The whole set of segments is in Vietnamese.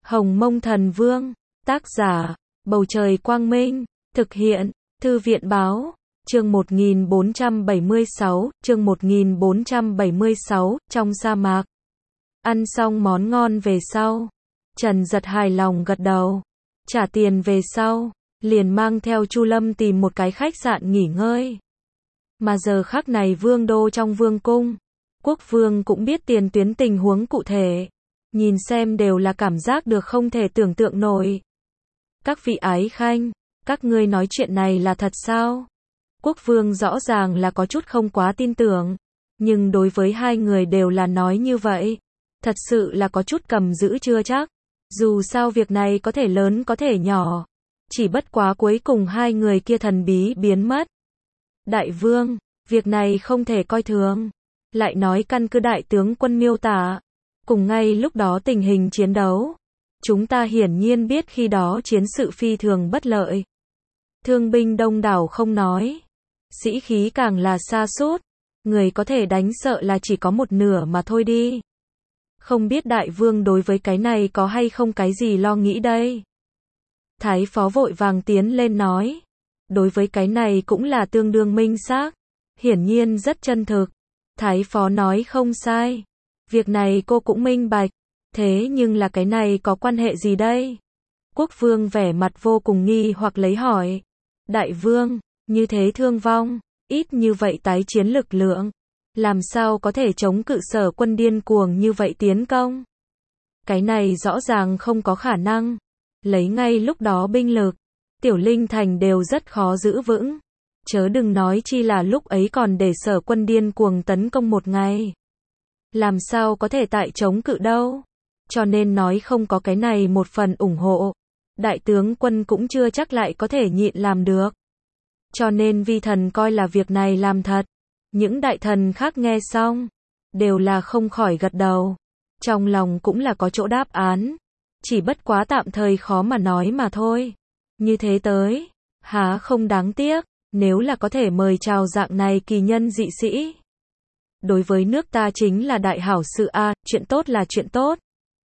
Hồng Mông Thần Vương, tác giả, Bầu Trời Quang Minh, thực hiện, Thư viện Báo, chương 1476, trong sa mạc. Ăn xong món ngon về sau, Trần Giật hài lòng gật đầu, trả tiền về sau, liền mang theo Chu Lâm tìm một cái khách sạn nghỉ ngơi. Mà giờ khắc này vương đô trong vương cung, quốc vương cũng biết tiền tuyến tình huống cụ thể, nhìn xem đều là cảm giác được không thể tưởng tượng nổi. Các vị ái khanh, các ngươi nói chuyện này là thật sao? Quốc vương rõ ràng là có chút không quá tin tưởng, nhưng đối với hai người đều là nói như vậy, thật sự là có chút cầm giữ chưa chắc. Dù sao việc này có thể lớn có thể nhỏ, chỉ bất quá cuối cùng hai người kia thần bí biến mất. Đại vương, việc này không thể coi thường. Lại nói căn cứ đại tướng quân miêu tả, cùng ngay lúc đó tình hình chiến đấu, chúng ta hiển nhiên biết khi đó chiến sự phi thường bất lợi. Thương binh đông đảo không nói, sĩ khí càng là sa sút, người có thể đánh sợ là chỉ có một nửa mà thôi đi. Không biết đại vương đối với cái này có hay không cái gì lo nghĩ đây? Thái phó vội vàng tiến lên nói, đối với cái này cũng là tương đương minh xác, hiển nhiên rất chân thực. Thái phó nói không sai, việc này cô cũng minh bạch, thế nhưng là cái này có quan hệ gì đây? Quốc vương vẻ mặt vô cùng nghi hoặc lấy hỏi, đại vương, như thế thương vong, ít như vậy tái chiến lực lượng, làm sao có thể chống cự Sở quân điên cuồng như vậy tiến công? Cái này rõ ràng không có khả năng, lấy ngay lúc đó binh lực, Tiểu Linh Thành đều rất khó giữ vững, chớ đừng nói chi là lúc ấy còn để Sở quân điên cuồng tấn công một ngày. Làm sao có thể tại chống cự đâu? Cho nên nói không có cái này một phần ủng hộ, đại tướng quân cũng chưa chắc lại có thể nhịn làm được. Cho nên vi thần coi là việc này làm thật. Những đại thần khác nghe xong, đều là không khỏi gật đầu. Trong lòng cũng là có chỗ đáp án, chỉ bất quá tạm thời khó mà nói mà thôi. Như thế tới, há không đáng tiếc, nếu là có thể mời chào dạng này kỳ nhân dị sĩ. Đối với nước ta chính là đại hảo sự a, chuyện tốt là chuyện tốt.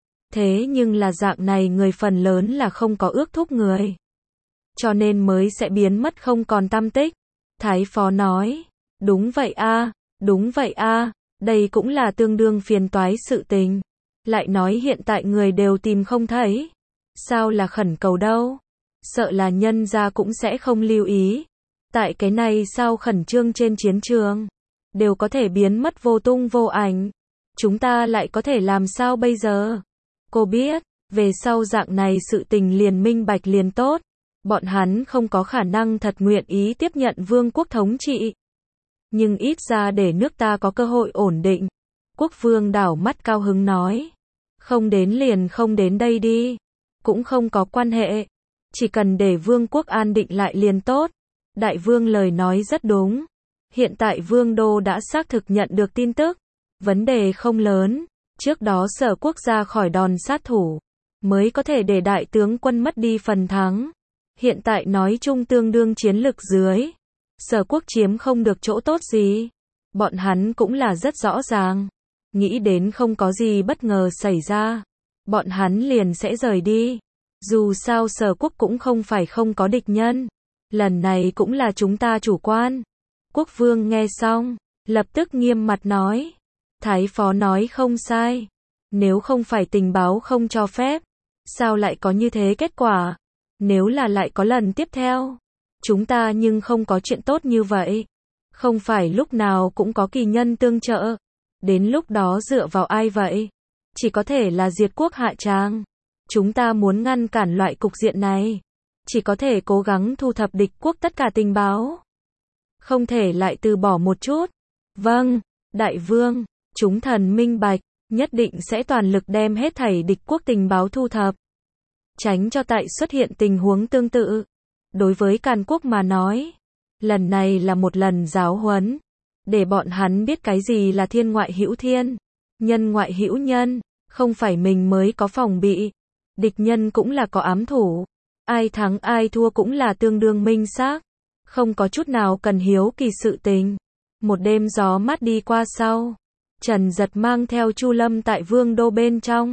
Thế nhưng là dạng này người phần lớn là không có ước thúc người, cho nên mới sẽ biến mất không còn tăm tích. Thái phó nói, đúng vậy a, đúng vậy a, đây cũng là tương đương phiền toái sự tình. Lại nói hiện tại người đều tìm không thấy, sao là khẩn cầu đâu, sợ là nhân gia cũng sẽ không lưu ý. Tại cái này sao khẩn trương trên chiến trường, đều có thể biến mất vô tung vô ảnh, chúng ta lại có thể làm sao bây giờ? Cô biết, về sau dạng này sự tình liền minh bạch liền tốt, bọn hắn không có khả năng thật nguyện ý tiếp nhận vương quốc thống trị. Nhưng ít ra để nước ta có cơ hội ổn định. Quốc vương đảo mắt cao hứng nói, không đến liền không đến đây đi, cũng không có quan hệ, chỉ cần để vương quốc an định lại liền tốt. Đại vương lời nói rất đúng, hiện tại vương đô đã xác thực nhận được tin tức, vấn đề không lớn, trước đó Sở quốc ra khỏi đòn sát thủ, mới có thể để đại tướng quân mất đi phần thắng. Hiện tại nói chung tương đương chiến lực dưới, Sở quốc chiếm không được chỗ tốt gì, bọn hắn cũng là rất rõ ràng, nghĩ đến không có gì bất ngờ xảy ra, bọn hắn liền sẽ rời đi. Dù sao Sở quốc cũng không phải không có địch nhân, lần này cũng là chúng ta chủ quan. Quốc vương nghe xong, lập tức nghiêm mặt nói, Thái phó nói không sai, nếu không phải tình báo không cho phép, sao lại có như thế kết quả? Nếu là lại có lần tiếp theo, chúng ta nhưng không có chuyện tốt như vậy. Không phải lúc nào cũng có kỳ nhân tương trợ, đến lúc đó dựa vào ai vậy? Chỉ có thể là diệt quốc hạ tràng. Chúng ta muốn ngăn cản loại cục diện này, chỉ có thể cố gắng thu thập địch quốc tất cả tình báo, không thể lại từ bỏ một chút. Vâng, đại vương, chúng thần minh bạch, nhất định sẽ toàn lực đem hết thảy địch quốc tình báo thu thập, tránh cho tại xuất hiện tình huống tương tự. Đối với Càn quốc mà nói, lần này là một lần giáo huấn, để bọn hắn biết cái gì là thiên ngoại hữu thiên, nhân ngoại hữu nhân, không phải mình mới có phòng bị, địch nhân cũng là có ám thủ, ai thắng ai thua cũng là tương đương minh xác, không có chút nào cần hiếu kỳ sự tình. Một đêm gió mát đi qua sau, Trần Giật mang theo Chu Lâm tại vương đô bên trong,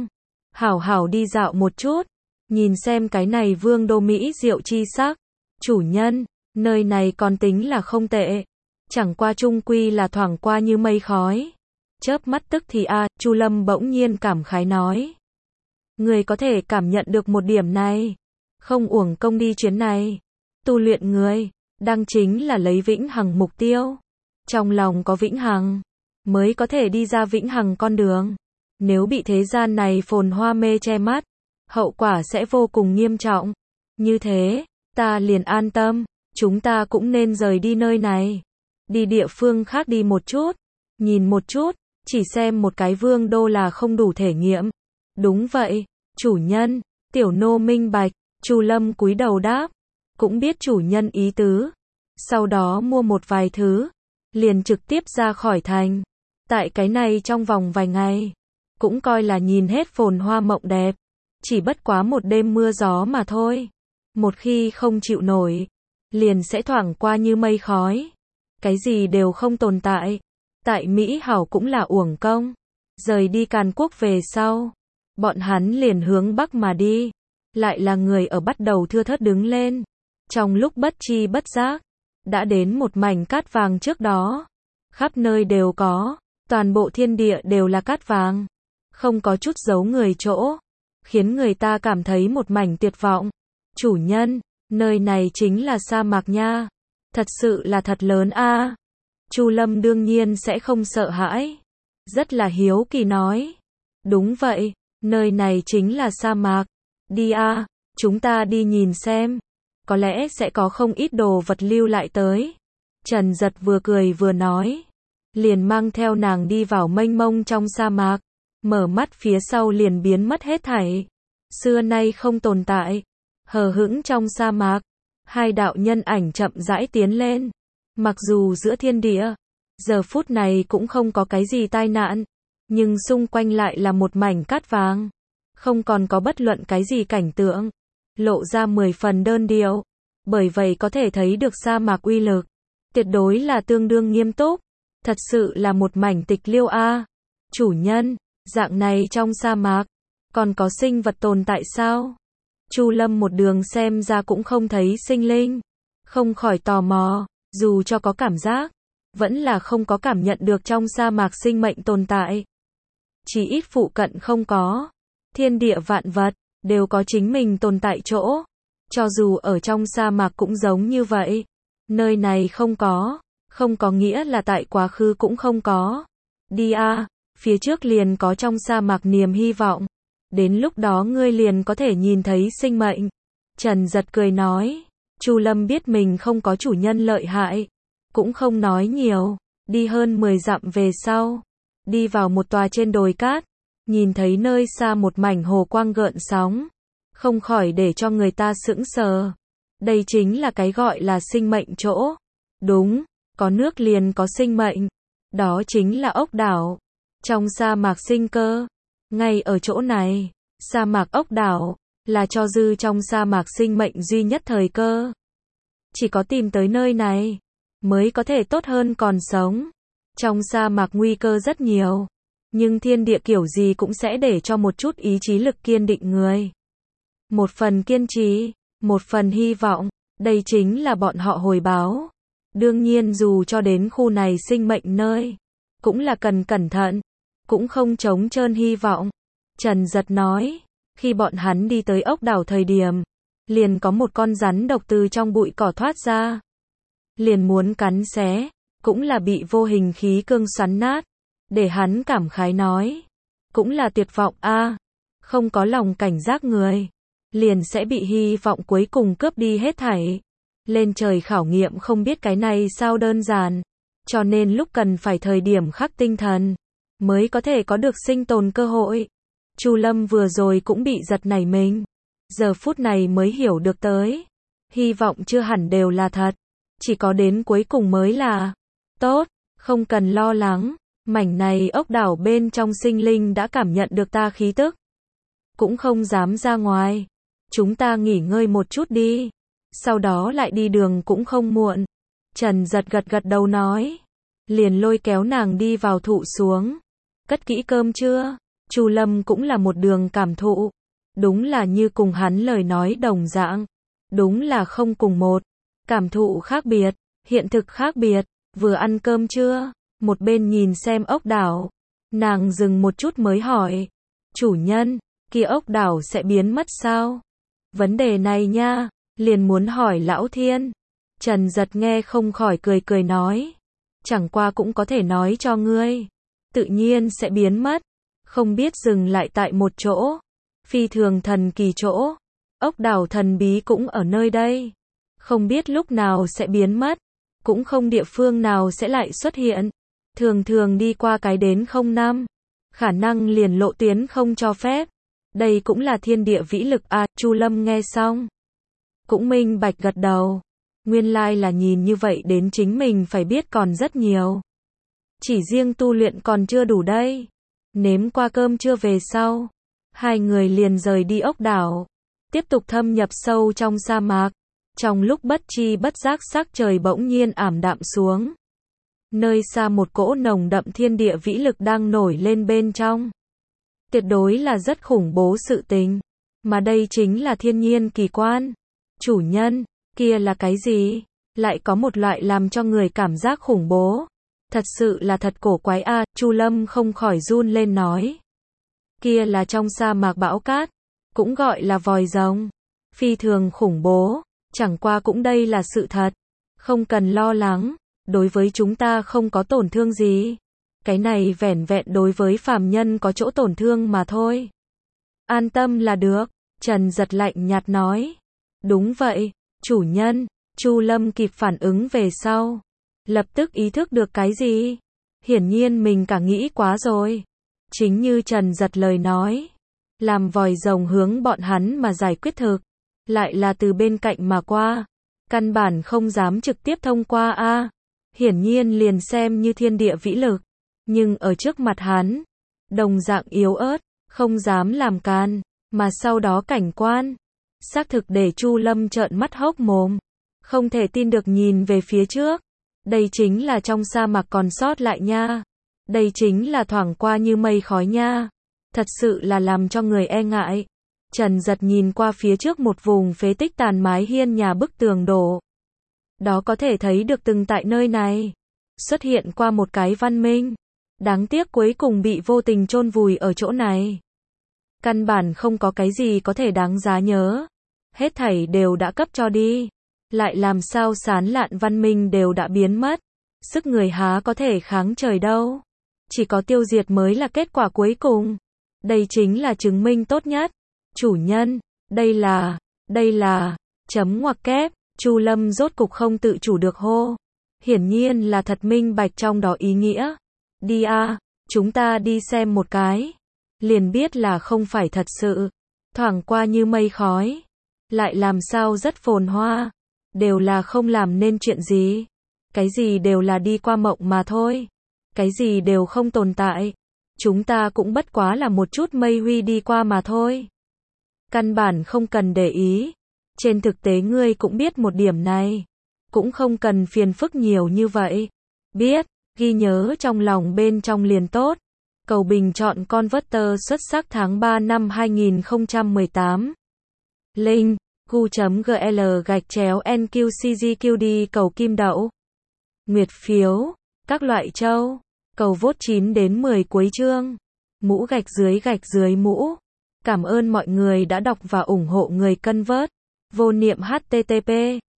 hảo hảo đi dạo một chút, nhìn xem cái này vương đô mỹ diệu chi sắc. Chủ nhân, nơi này còn tính là không tệ, chẳng qua chung quy là thoảng qua như mây khói. Chớp mắt tức thì Chu Lâm bỗng nhiên cảm khái nói. Người có thể cảm nhận được một điểm này, không uổng công đi chuyến này. Tu luyện người, đang chính là lấy vĩnh hằng mục tiêu. Trong lòng có vĩnh hằng, mới có thể đi ra vĩnh hằng con đường. Nếu bị thế gian này phồn hoa mê che mắt, hậu quả sẽ vô cùng nghiêm trọng. Như thế, ta liền an tâm, chúng ta cũng nên rời đi nơi này. Đi địa phương khác đi một chút, nhìn một chút, chỉ xem một cái vương đô là không đủ thể nghiệm. Đúng vậy, chủ nhân, tiểu nô minh bạch. Chu Lâm cúi đầu đáp, cũng biết chủ nhân ý tứ. Sau đó mua một vài thứ, liền trực tiếp ra khỏi thành. Tại cái này trong vòng vài ngày, cũng coi là nhìn hết phồn hoa mộng đẹp. Chỉ bất quá một đêm mưa gió mà thôi. Một khi không chịu nổi, liền sẽ thoảng qua như mây khói. Cái gì đều không tồn tại. Tại Mỹ hảo cũng là uổng công. Rời đi Càn Quốc về sau, bọn hắn liền hướng Bắc mà đi. Lại là người ở bắt đầu thưa thớt đứng lên. Trong lúc bất chi bất giác, đã đến một mảnh cát vàng trước đó. Khắp nơi đều có, toàn bộ thiên địa đều là cát vàng. Không có chút giấu người chỗ, khiến người ta cảm thấy một mảnh tuyệt vọng. Chủ nhân, nơi này chính là sa mạc nha. Thật sự là thật lớn a. Chu Lâm đương nhiên sẽ không sợ hãi. Rất là hiếu kỳ nói. Đúng vậy, nơi này chính là sa mạc. Đi chúng ta đi nhìn xem. Có lẽ sẽ có không ít đồ vật lưu lại tới. Trần Giật vừa cười vừa nói. Liền mang theo nàng đi vào mênh mông trong sa mạc. Mở mắt phía sau liền biến mất hết thảy. Xưa nay không tồn tại. Hờ hững trong sa mạc. Hai đạo nhân ảnh chậm rãi tiến lên. Mặc dù giữa thiên địa, giờ phút này cũng không có cái gì tai nạn. Nhưng xung quanh lại là một mảnh cát vàng. Không còn có bất luận cái gì cảnh tượng. Lộ ra 10 phần đơn điệu. Bởi vậy có thể thấy được sa mạc uy lực. Tuyệt đối là tương đương nghiêm túc. Thật sự là một mảnh tịch liêu a. Chủ nhân, dạng này trong sa mạc, còn có sinh vật tồn tại sao? Chu Lâm một đường xem ra cũng không thấy sinh linh. Không khỏi tò mò, dù cho có cảm giác, vẫn là không có cảm nhận được trong sa mạc sinh mệnh tồn tại. Chỉ ít phụ cận không có. Thiên địa vạn vật, đều có chính mình tồn tại chỗ. Cho dù ở trong sa mạc cũng giống như vậy. Nơi này không có nghĩa là tại quá khứ cũng không có. Đi phía trước liền có trong sa mạc niềm hy vọng. Đến lúc đó ngươi liền có thể nhìn thấy sinh mệnh. Trần Giật cười nói. Chu Lâm biết mình không có chủ nhân lợi hại. Cũng không nói nhiều. Đi hơn 10 dặm về sau. Đi vào một tòa trên đồi cát. Nhìn thấy nơi xa một mảnh hồ quang gợn sóng. Không khỏi để cho người ta sững sờ. Đây chính là cái gọi là sinh mệnh chỗ. Đúng, có nước liền có sinh mệnh. Đó chính là ốc đảo. Trong sa mạc sinh cơ. Ngay ở chỗ này, sa mạc ốc đảo, là cho dư trong sa mạc sinh mệnh duy nhất thời cơ. Chỉ có tìm tới nơi này, mới có thể tốt hơn còn sống. Trong sa mạc nguy cơ rất nhiều. Nhưng thiên địa kiểu gì cũng sẽ để cho một chút ý chí lực kiên định người. Một phần kiên trì, một phần hy vọng, đây chính là bọn họ hồi báo. Đương nhiên dù cho đến khu này sinh mệnh nơi, cũng là cần cẩn thận, cũng không trống trơn hy vọng. Trần Giật nói, khi bọn hắn đi tới ốc đảo thời điểm, liền có một con rắn độc từ trong bụi cỏ thoát ra. Liền muốn cắn xé, cũng là bị vô hình khí cương xoắn nát. Để hắn cảm khái nói, cũng là tuyệt vọng không có lòng cảnh giác người, liền sẽ bị hy vọng cuối cùng cướp đi hết thảy. Lên trời khảo nghiệm không biết cái này sao đơn giản, cho nên lúc cần phải thời điểm khắc tinh thần, mới có thể có được sinh tồn cơ hội. Chu Lâm vừa rồi cũng bị giật nảy mình, giờ phút này mới hiểu được tới, hy vọng chưa hẳn đều là thật, chỉ có đến cuối cùng mới là tốt, không cần lo lắng. Mảnh này ốc đảo bên trong sinh linh đã cảm nhận được ta khí tức, cũng không dám ra ngoài. Chúng ta nghỉ ngơi một chút đi, sau đó lại đi đường cũng không muộn. Trần Giật gật đầu nói, liền lôi kéo nàng đi vào thụ xuống. Cất kỹ cơm chưa? Chu Lâm cũng là một đường cảm thụ. Đúng là như cùng hắn lời nói đồng dạng. Đúng là không cùng một. Cảm thụ khác biệt, hiện thực khác biệt. Vừa ăn cơm chưa? Một bên nhìn xem ốc đảo. Nàng dừng một chút mới hỏi. Chủ nhân, kia ốc đảo sẽ biến mất sao? Vấn đề này nha, liền muốn hỏi Lão Thiên. Trần Giật nghe không khỏi cười cười nói. Chẳng qua cũng có thể nói cho ngươi. Tự nhiên sẽ biến mất. Không biết dừng lại tại một chỗ. Phi thường thần kỳ chỗ. Ốc đảo thần bí cũng ở nơi đây. Không biết lúc nào sẽ biến mất. Cũng không địa phương nào sẽ lại xuất hiện. Thường thường đi qua cái đến 05. Khả năng liền lộ tuyến không cho phép. Đây cũng là thiên địa vĩ lực à, Chu Lâm nghe xong. Cũng minh bạch gật đầu. Nguyên lai là nhìn như vậy đến chính mình phải biết còn rất nhiều. Chỉ riêng tu luyện còn chưa đủ đây. Nếm qua cơm trưa về sau. Hai người liền rời đi ốc đảo. Tiếp tục thâm nhập sâu trong sa mạc. Trong lúc bất chi bất giác sắc trời bỗng nhiên ảm đạm xuống. Nơi xa một cỗ nồng đậm thiên địa vĩ lực đang nổi lên bên trong. Tuyệt đối là rất khủng bố sự tình. Mà đây chính là thiên nhiên kỳ quan. Chủ nhân, kia là cái gì? Lại có một loại làm cho người cảm giác khủng bố. Thật sự là thật cổ quái a, Chu Lâm không khỏi run lên nói. Kia là trong sa mạc bão cát, cũng gọi là vòi rồng. Phi thường khủng bố, chẳng qua cũng đây là sự thật. Không cần lo lắng, đối với chúng ta không có tổn thương gì. Cái này vẻn vẹn đối với phàm nhân có chỗ tổn thương mà thôi. An tâm là được, Trần Giật lạnh nhạt nói. Đúng vậy, chủ nhân, Chu Lâm kịp phản ứng về sau. Lập tức ý thức được cái gì? Hiển nhiên mình cả nghĩ quá rồi. Chính như Trần Giật lời nói. Làm vòi rồng hướng bọn hắn mà giải quyết thực. Lại là từ bên cạnh mà qua. Căn bản không dám trực tiếp thông qua a. Hiển nhiên liền xem như thiên địa vĩ lực. Nhưng ở trước mặt hắn. Đồng dạng yếu ớt. Không dám làm can. Mà sau đó cảnh quan. Xác thực để Chu Lâm trợn mắt hốc mồm. Không thể tin được nhìn về phía trước. Đây chính là trong sa mạc còn sót lại nha. Đây chính là thoảng qua như mây khói nha. Thật sự là làm cho người e ngại. Trần Giật nhìn qua phía trước một vùng phế tích tàn mái hiên nhà bức tường đổ. Đó có thể thấy được từng tại nơi này. Xuất hiện qua một cái văn minh. Đáng tiếc cuối cùng bị vô tình chôn vùi ở chỗ này. Căn bản không có cái gì có thể đáng giá nhớ. Hết thảy đều đã cấp cho đi. Lại làm sao sán lạn văn minh đều đã biến mất. Sức người há có thể kháng trời đâu. Chỉ có tiêu diệt mới là kết quả cuối cùng. Đây chính là chứng minh tốt nhất. Chủ nhân, đây là, chấm ngoặc kép, Chu Lâm rốt cục không tự chủ được hô. Hiển nhiên là thật minh bạch trong đó ý nghĩa. Đi a, chúng ta đi xem một cái. Liền biết là không phải thật sự. Thoảng qua như mây khói. Lại làm sao rất phồn hoa. Đều là không làm nên chuyện gì. Cái gì đều là đi qua mộng mà thôi. Cái gì đều không tồn tại. Chúng ta cũng bất quá là một chút mây huy đi qua mà thôi. Căn bản không cần để ý. Trên thực tế ngươi cũng biết một điểm này. Cũng không cần phiền phức nhiều như vậy. Biết, ghi nhớ trong lòng bên trong liền tốt. Cầu bình chọn Converter xuất sắc tháng 3 năm 2018. Link gu.gl/NQCGQD cầu kim đậu. Nguyệt phiếu, các loại châu, cầu vote 9 đến 10 cuối chương. Mũ gạch dưới mũ. Cảm ơn mọi người đã đọc và ủng hộ người Convert. Vô niệm http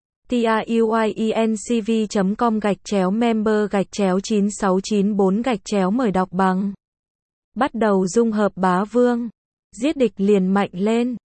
tiuyecom/member/9694 mời đọc bằng. Bắt đầu dung hợp bá vương. Giết địch liền mạnh lên.